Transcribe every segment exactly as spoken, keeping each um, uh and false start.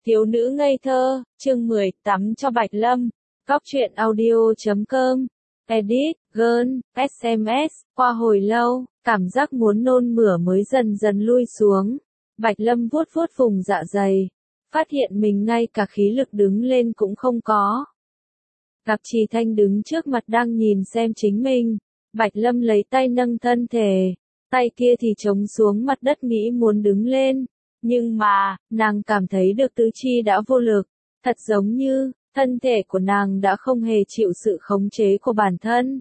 Thiếu nữ ngây thơ, chương mười, tắm cho Bạch Lâm. Góc truyện audio chấm com. Edit, Girl, ét em ét, qua hồi lâu, cảm giác muốn nôn mửa mới dần dần lui xuống. Bạch Lâm vuốt vuốt vùng dạ dày, phát hiện mình ngay cả khí lực đứng lên cũng không có. Gặp Trì Thanh đứng trước mặt đang nhìn xem chính mình, Bạch Lâm lấy tay nâng thân thể, tay kia thì chống xuống mặt đất nghĩ muốn đứng lên. Nhưng mà, nàng cảm thấy được tứ chi đã vô lực, thật giống như, thân thể của nàng đã không hề chịu sự khống chế của bản thân.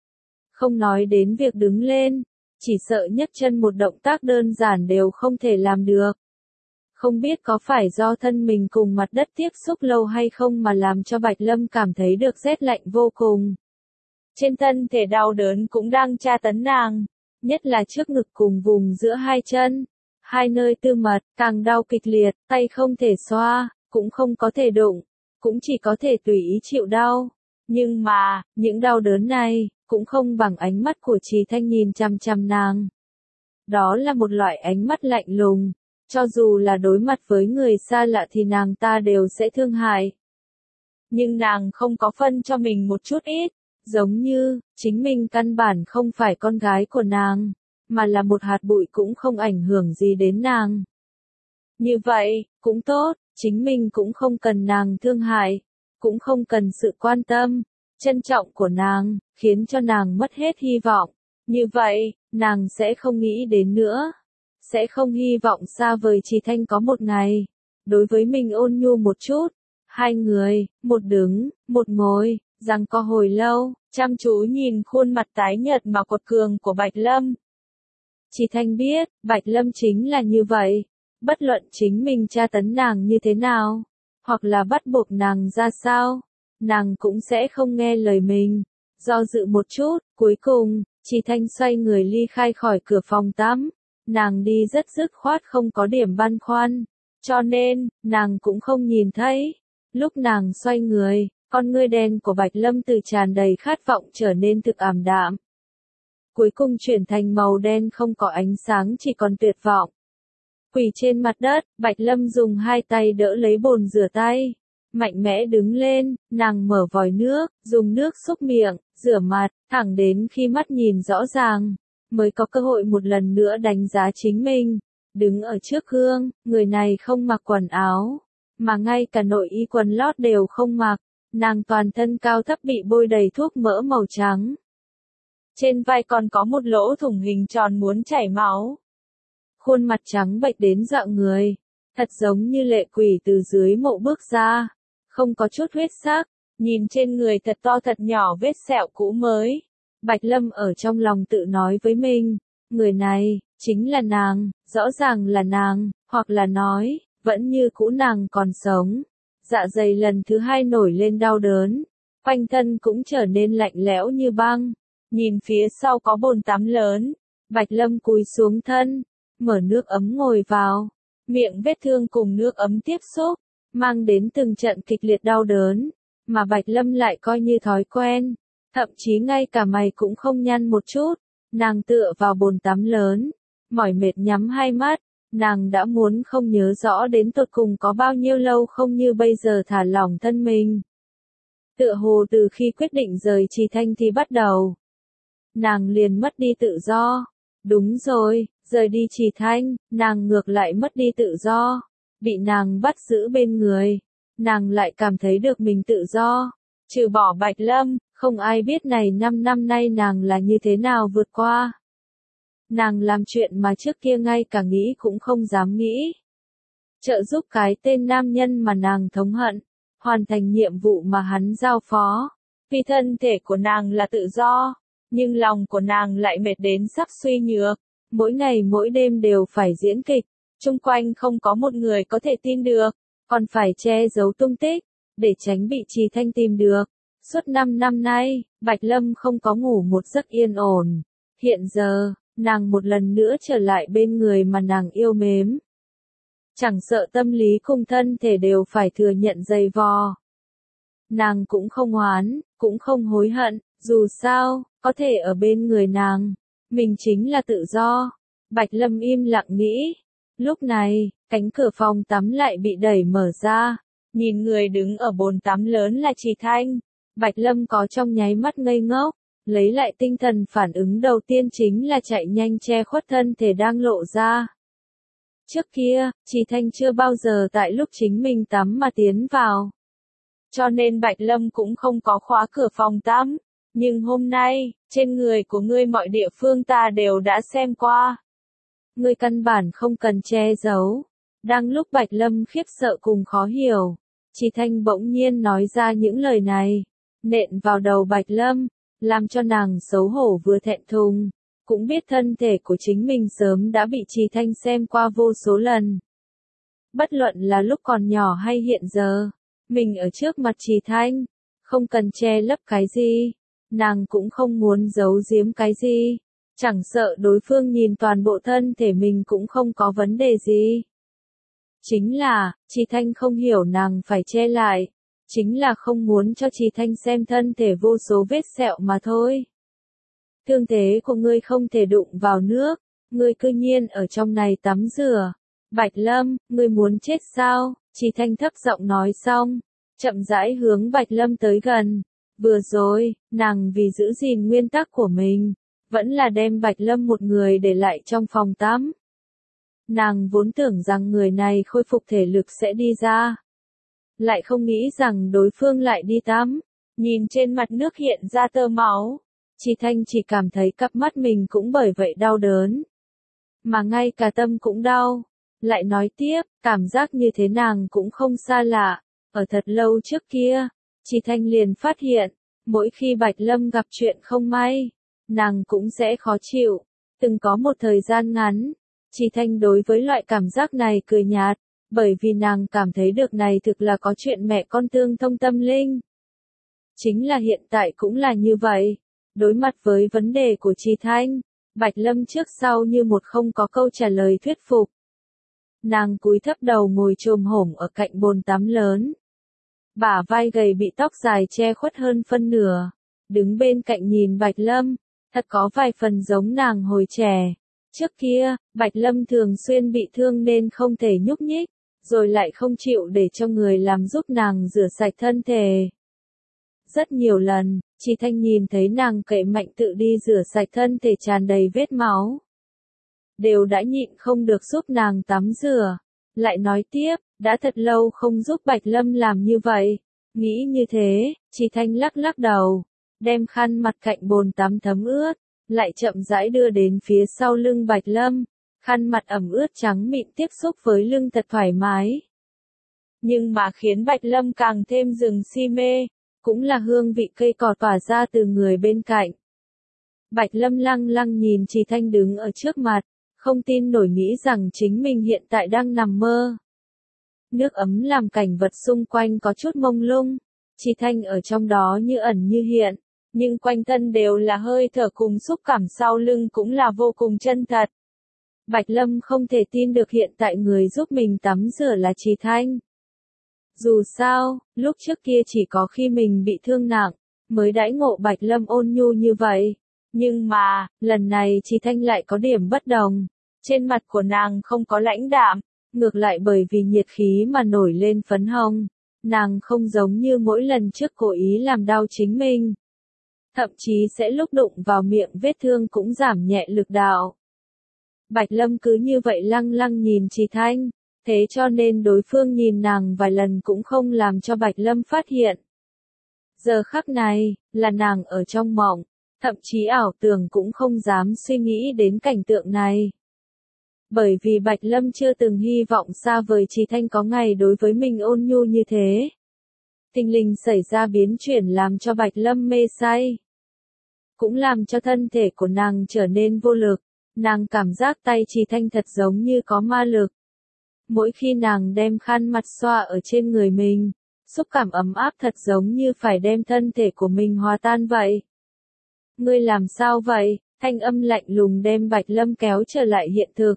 Không nói đến việc đứng lên, chỉ sợ nhấc chân một động tác đơn giản đều không thể làm được. Không biết có phải do thân mình cùng mặt đất tiếp xúc lâu hay không mà làm cho Bạch Lâm cảm thấy được rét lạnh vô cùng. Trên thân thể đau đớn cũng đang tra tấn nàng, nhất là trước ngực cùng vùng giữa hai chân. Hai nơi tư mật, càng đau kịch liệt, tay không thể xoa, cũng không có thể đụng, cũng chỉ có thể tùy ý chịu đau. Nhưng mà, những đau đớn này, cũng không bằng ánh mắt của Trì Thanh nhìn chằm chằm nàng. Đó là một loại ánh mắt lạnh lùng, cho dù là đối mặt với người xa lạ thì nàng ta đều sẽ thương hại. Nhưng nàng không có phân cho mình một chút ít, giống như, chính mình căn bản không phải con gái của nàng, mà là một hạt bụi cũng không ảnh hưởng gì đến nàng. Như vậy, cũng tốt, chính mình cũng không cần nàng thương hại, cũng không cần sự quan tâm, trân trọng của nàng, khiến cho nàng mất hết hy vọng. Như vậy, nàng sẽ không nghĩ đến nữa, sẽ không hy vọng xa vời Trì Thanh có một ngày, đối với mình ôn nhu một chút. Hai người, một đứng, một ngồi, giằng co hồi lâu, chăm chú nhìn khuôn mặt tái nhợt mà quật cường của Bạch Lâm. Trì Thanh biết, Bạch Lâm chính là như vậy, bất luận chính mình tra tấn nàng như thế nào, hoặc là bắt buộc nàng ra sao, nàng cũng sẽ không nghe lời mình. Do dự một chút, cuối cùng, Trì Thanh xoay người ly khai khỏi cửa phòng tắm, nàng đi rất dứt khoát không có điểm băn khoăn, cho nên, nàng cũng không nhìn thấy. Lúc nàng xoay người, con ngươi đen của Bạch Lâm từ tràn đầy khát vọng trở nên thực ảm đạm. Cuối cùng chuyển thành màu đen không có ánh sáng chỉ còn tuyệt vọng. Quỳ trên mặt đất, Bạch Lâm dùng hai tay đỡ lấy bồn rửa tay. Mạnh mẽ đứng lên, nàng mở vòi nước, dùng nước xúc miệng, rửa mặt, thẳng đến khi mắt nhìn rõ ràng, mới có cơ hội một lần nữa đánh giá chính mình. Đứng ở trước gương, người này không mặc quần áo, mà ngay cả nội y quần lót đều không mặc, nàng toàn thân cao thấp bị bôi đầy thuốc mỡ màu trắng. Trên vai còn có một lỗ thủng hình tròn muốn chảy máu. Khuôn mặt trắng bệch đến dọa người, thật giống như lệ quỷ từ dưới mộ bước ra, không có chút huyết sắc, nhìn trên người thật to thật nhỏ vết sẹo cũ mới. Bạch Lâm ở trong lòng tự nói với mình, người này, chính là nàng, rõ ràng là nàng, hoặc là nói, vẫn như cũ nàng còn sống. Dạ dày lần thứ hai nổi lên đau đớn, quanh thân cũng trở nên lạnh lẽo như băng. Nhìn phía sau có bồn tắm lớn, Bạch Lâm cúi xuống thân, mở nước ấm ngồi vào, miệng vết thương cùng nước ấm tiếp xúc, mang đến từng trận kịch liệt đau đớn, mà Bạch Lâm lại coi như thói quen, thậm chí ngay cả mày cũng không nhăn một chút. Nàng tựa vào bồn tắm lớn, mỏi mệt nhắm hai mắt, nàng đã muốn không nhớ rõ đến tột cùng có bao nhiêu lâu không như bây giờ thả lỏng thân mình. Tựa hồ từ khi quyết định rời Trì Thanh thì bắt đầu, nàng liền mất đi tự do. Đúng rồi, rời đi Trì Thanh, nàng ngược lại mất đi tự do. Bị nàng bắt giữ bên người, nàng lại cảm thấy được mình tự do. Trừ bỏ Bạch Lâm, không ai biết này năm năm nay nàng là như thế nào vượt qua. Nàng làm chuyện mà trước kia ngay cả nghĩ cũng không dám nghĩ. Trợ giúp cái tên nam nhân mà nàng thống hận, hoàn thành nhiệm vụ mà hắn giao phó. Vì thân thể của nàng là tự do, nhưng lòng của nàng lại mệt đến sắp suy nhược, mỗi ngày mỗi đêm đều phải diễn kịch, chung quanh không có một người có thể tin được, còn phải che giấu tung tích, để tránh bị Trì Thanh tìm được. Suốt năm năm nay, Bạch Lâm không có ngủ một giấc yên ổn, hiện giờ, nàng một lần nữa trở lại bên người mà nàng yêu mến. Chẳng sợ tâm lý cùng thân thể đều phải thừa nhận dày vò. Nàng cũng không oán, cũng không hối hận, dù sao, có thể ở bên người nàng, mình chính là tự do. Bạch Lâm im lặng nghĩ, Lúc này, cánh cửa phòng tắm lại bị đẩy mở ra. Nhìn người đứng ở bồn tắm lớn là Trì Thanh. Bạch Lâm có trong nháy mắt ngây ngốc. Lấy lại tinh thần, phản ứng đầu tiên chính là chạy nhanh che khuất thân thể đang lộ ra. Trước kia, Trì Thanh chưa bao giờ tại lúc chính mình tắm mà tiến vào. Cho nên Bạch Lâm cũng không có khóa cửa phòng tắm. Nhưng hôm nay, trên người của ngươi mọi địa phương ta đều đã xem qua. Ngươi căn bản không cần che giấu. Đang lúc Bạch Lâm khiếp sợ cùng khó hiểu, Trì Thanh bỗng nhiên nói ra những lời này, nện vào đầu Bạch Lâm, làm cho nàng xấu hổ vừa thẹn thùng, cũng biết thân thể của chính mình sớm đã bị Trì Thanh xem qua vô số lần. Bất luận là lúc còn nhỏ hay hiện giờ, mình ở trước mặt Trì Thanh, không cần che lấp cái gì, nàng cũng không muốn giấu giếm cái gì, chẳng sợ đối phương nhìn toàn bộ thân thể mình cũng không có vấn đề gì. Chính là, Trì Thanh không hiểu nàng phải che lại, chính là không muốn cho Trì Thanh xem thân thể vô số vết sẹo mà thôi. Thương thế của ngươi không thể đụng vào nước, ngươi cư nhiên ở trong này tắm rửa. Bạch Lâm, ngươi muốn chết sao? Trì Thanh thấp giọng nói xong, chậm rãi hướng Bạch Lâm tới gần. Vừa rồi, nàng vì giữ gìn nguyên tắc của mình, vẫn là đem Bạch Lâm một người để lại trong phòng tắm. Nàng vốn tưởng rằng người này khôi phục thể lực sẽ đi ra. Lại không nghĩ rằng đối phương lại đi tắm. Nhìn trên mặt nước hiện ra tơ máu. Trì Thanh chỉ cảm thấy cặp mắt mình cũng bởi vậy đau đớn. Mà ngay cả tâm cũng đau. Lại nói tiếp, cảm giác như thế nàng cũng không xa lạ. Ở thật lâu trước kia, Trì Thanh liền phát hiện, mỗi khi Bạch Lâm gặp chuyện không may, nàng cũng sẽ khó chịu. Từng có một thời gian ngắn, Trì Thanh đối với loại cảm giác này cười nhạt, bởi vì nàng cảm thấy được này thực là có chuyện mẹ con tương thông tâm linh. Chính là hiện tại cũng là như vậy. Đối mặt với vấn đề của Trì Thanh, Bạch Lâm trước sau như một không có câu trả lời thuyết phục. Nàng cúi thấp đầu ngồi chồm hổm ở cạnh bồn tắm lớn. Bả vai gầy bị tóc dài che khuất hơn phân nửa. Đứng bên cạnh nhìn Bạch Lâm, thật có vài phần giống nàng hồi trẻ. Trước kia, Bạch Lâm thường xuyên bị thương nên không thể nhúc nhích, rồi lại không chịu để cho người làm giúp nàng rửa sạch thân thể. Rất nhiều lần, Trì Thanh nhìn thấy nàng cậy mạnh tự đi rửa sạch thân thể tràn đầy vết máu. Đều đã nhịn không được giúp nàng tắm rửa. Lại nói tiếp, đã thật lâu không giúp Bạch Lâm làm như vậy. Nghĩ như thế, Trì Thanh lắc lắc đầu, đem khăn mặt cạnh bồn tắm thấm ướt, lại chậm rãi đưa đến phía sau lưng Bạch Lâm. Khăn mặt ẩm ướt trắng mịn tiếp xúc với lưng thật thoải mái. Nhưng mà khiến Bạch Lâm càng thêm rừng si mê, cũng là hương vị cây cỏ tỏa ra từ người bên cạnh. Bạch Lâm lăng lăng nhìn Trì Thanh đứng ở trước mặt, không tin nổi nghĩ rằng chính mình hiện tại đang nằm mơ. Nước ấm làm cảnh vật xung quanh có chút mông lung, Trì Thanh ở trong đó như ẩn như hiện, nhưng quanh thân đều là hơi thở cùng xúc cảm sau lưng cũng là vô cùng chân thật. Bạch Lâm không thể tin được hiện tại người giúp mình tắm rửa là Trì Thanh. Dù sao, lúc trước kia chỉ có khi mình bị thương nặng, mới đãi ngộ Bạch Lâm ôn nhu như vậy. Nhưng mà, lần này Trì Thanh lại có điểm bất đồng. Trên mặt của nàng không có lãnh đạm, ngược lại bởi vì nhiệt khí mà nổi lên phấn hồng. Nàng không giống như mỗi lần trước cố ý làm đau chính mình. Thậm chí sẽ lúc đụng vào miệng vết thương cũng giảm nhẹ lực đạo. Bạch Lâm cứ như vậy lăng lăng nhìn Trì Thanh, thế cho nên đối phương nhìn nàng vài lần cũng không làm cho Bạch Lâm phát hiện. Giờ khắc này, là nàng ở trong mộng, thậm chí ảo tưởng cũng không dám suy nghĩ đến cảnh tượng này. Bởi vì Bạch Lâm chưa từng hy vọng xa vời Trì Thanh có ngày đối với mình ôn nhu như thế. Thình lình xảy ra biến chuyển làm cho Bạch Lâm mê say. Cũng làm cho thân thể của nàng trở nên vô lực. Nàng cảm giác tay Trì Thanh thật giống như có ma lực. Mỗi khi nàng đem khăn mặt xoa ở trên người mình, xúc cảm ấm áp thật giống như phải đem thân thể của mình hòa tan vậy. Ngươi làm sao vậy? Thanh âm lạnh lùng đem Bạch Lâm kéo trở lại hiện thực.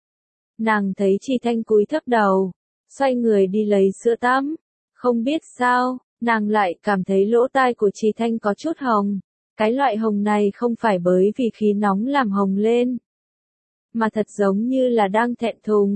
Nàng thấy Trì Thanh cúi thấp đầu, xoay người đi lấy sữa tắm. Không biết sao, nàng lại cảm thấy lỗ tai của Trì Thanh có chút hồng. Cái loại hồng này không phải bởi vì khí nóng làm hồng lên, mà thật giống như là đang thẹn thùng.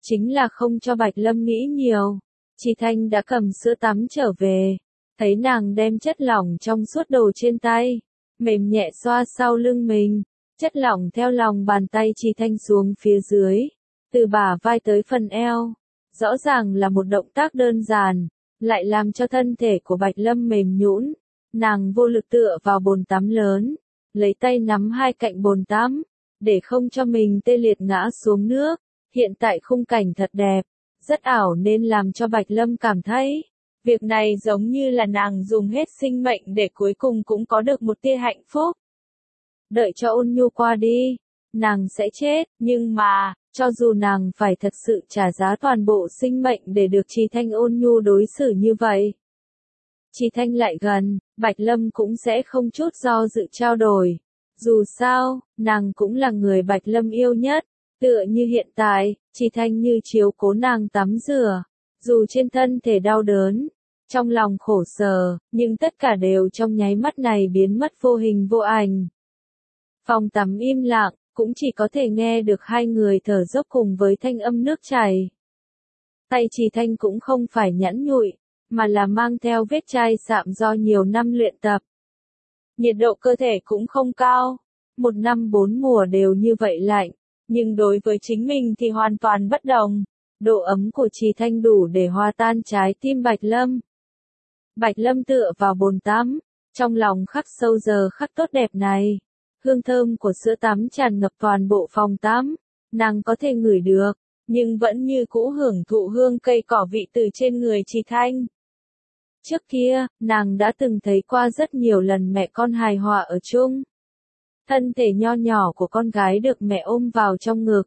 chính là không cho Bạch Lâm nghĩ nhiều. Chi Thanh đã cầm sữa tắm trở về, thấy nàng đem chất lỏng trong suốt đồ trên tay, mềm nhẹ xoa sau lưng mình, chất lỏng theo lòng bàn tay Chi Thanh xuống phía dưới, từ bả vai tới phần eo, rõ ràng là một động tác đơn giản, lại làm cho thân thể của Bạch Lâm mềm nhũn. Nàng vô lực tựa vào bồn tắm lớn, lấy tay nắm hai cạnh bồn tắm, để không cho mình tê liệt ngã xuống nước. Hiện tại khung cảnh thật đẹp, rất ảo nên làm cho Bạch Lâm cảm thấy, việc này giống như là nàng dùng hết sinh mệnh để cuối cùng cũng có được một tia hạnh phúc. Đợi cho ôn nhu qua đi, nàng sẽ chết, nhưng mà, cho dù nàng phải thật sự trả giá toàn bộ sinh mệnh để được Chi Thanh ôn nhu đối xử như vậy. Chi Thanh lại gần, Bạch Lâm cũng sẽ không chút do dự trao đổi. Dù sao, nàng cũng là người Bạch Lâm yêu nhất. Tựa như hiện tại, Chi Thanh như chiếu cố nàng tắm rửa. Dù trên thân thể đau đớn, trong lòng khổ sở, nhưng tất cả đều trong nháy mắt này biến mất vô hình vô ảnh. Phòng tắm im lặng, cũng chỉ có thể nghe được hai người thở dốc cùng với thanh âm nước chảy. Tay Chi Thanh cũng không phải nhẵn nhụi, mà là mang theo vết chai sạm do nhiều năm luyện tập. Nhiệt độ cơ thể cũng không cao, một năm bốn mùa đều như vậy lạnh, nhưng đối với chính mình thì hoàn toàn bất đồng. Độ ấm của Chi Thanh đủ để hòa tan trái tim Bạch Lâm. Bạch Lâm tựa vào bồn tắm, trong lòng khắc sâu giờ khắc tốt đẹp này. Hương thơm của sữa tắm tràn ngập toàn bộ phòng tắm, nàng có thể ngửi được, nhưng vẫn như cũ hưởng thụ hương cây cỏ vị từ trên người Chi Thanh. Trước kia, nàng đã từng thấy qua rất nhiều lần mẹ con hài hòa ở chung. Thân thể nho nhỏ của con gái được mẹ ôm vào trong ngực.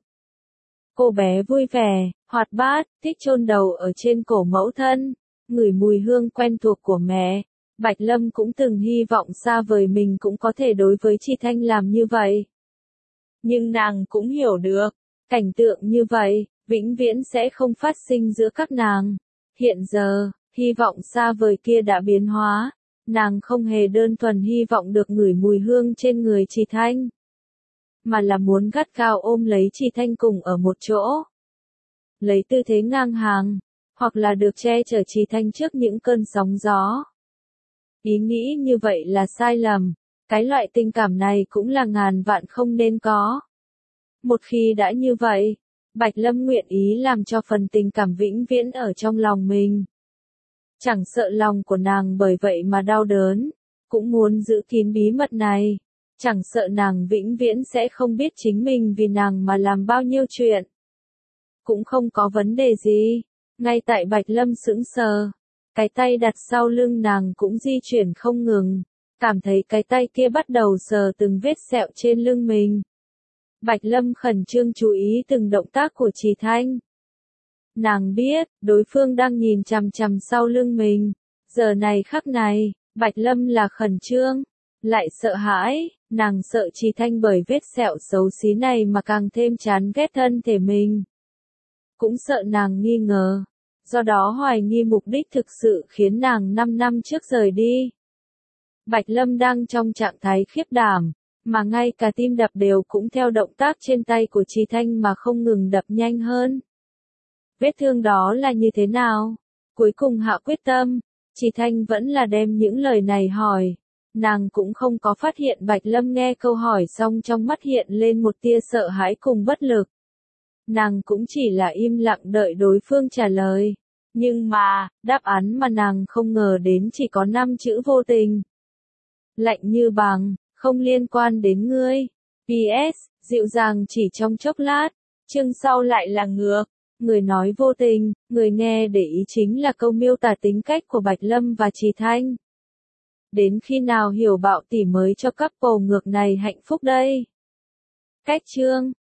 Cô bé vui vẻ, hoạt bát, thích chôn đầu ở trên cổ mẫu thân, ngửi mùi hương quen thuộc của mẹ. Bạch Lâm cũng từng hy vọng xa vời mình cũng có thể đối với Chi Thanh làm như vậy. Nhưng nàng cũng hiểu được, cảnh tượng như vậy, vĩnh viễn sẽ không phát sinh giữa các nàng. Hiện giờ, hy vọng xa vời kia đã biến hóa, nàng không hề đơn thuần hy vọng được ngửi mùi hương trên người Chi Thanh, mà là muốn gắt gao ôm lấy Chi Thanh cùng ở một chỗ. Lấy tư thế ngang hàng, hoặc là được che chở Chi Thanh trước những cơn sóng gió. Ý nghĩ như vậy là sai lầm, cái loại tình cảm này cũng là ngàn vạn không nên có. Một khi đã như vậy, Bạch Lâm nguyện ý làm cho phần tình cảm vĩnh viễn ở trong lòng mình. Chẳng sợ lòng của nàng bởi vậy mà đau đớn, cũng muốn giữ kín bí mật này. Chẳng sợ nàng vĩnh viễn sẽ không biết chính mình vì nàng mà làm bao nhiêu chuyện. Cũng không có vấn đề gì, ngay tại Bạch Lâm sững sờ. Cái tay đặt sau lưng nàng cũng di chuyển không ngừng, cảm thấy cái tay kia bắt đầu sờ từng vết sẹo trên lưng mình. Bạch Lâm khẩn trương chú ý từng động tác của Chi Thanh. Nàng biết, đối phương đang nhìn chằm chằm sau lưng mình. Giờ này khắc này, Bạch Lâm là khẩn trương, lại sợ hãi, nàng sợ Chi Thanh bởi vết sẹo xấu xí này mà càng thêm chán ghét thân thể mình. Cũng sợ nàng nghi ngờ. Do đó hoài nghi mục đích thực sự khiến nàng năm năm trước rời đi. Bạch Lâm đang trong trạng thái khiếp đảm, mà ngay cả tim đập đều cũng theo động tác trên tay của Chi Thanh mà không ngừng đập nhanh hơn. Vết thương đó là như thế nào? Cuối cùng hạ quyết tâm, Chi Thanh vẫn là đem những lời này hỏi. Nàng cũng không có phát hiện Bạch Lâm nghe câu hỏi xong trong mắt hiện lên một tia sợ hãi cùng bất lực. Nàng cũng chỉ là im lặng đợi đối phương trả lời. Nhưng mà, đáp án mà nàng không ngờ đến chỉ có năm chữ vô tình. Lạnh như bằng, không liên quan đến ngươi. pê ét, dịu dàng chỉ trong chốc lát. Chương sau lại là ngược. Người nói vô tình, người nghe để ý chính là câu miêu tả tính cách của Bạch Lâm và Chi Thanh. Đến khi nào hiểu bạo tỷ mới cho couple ngược này hạnh phúc đây? Cách chương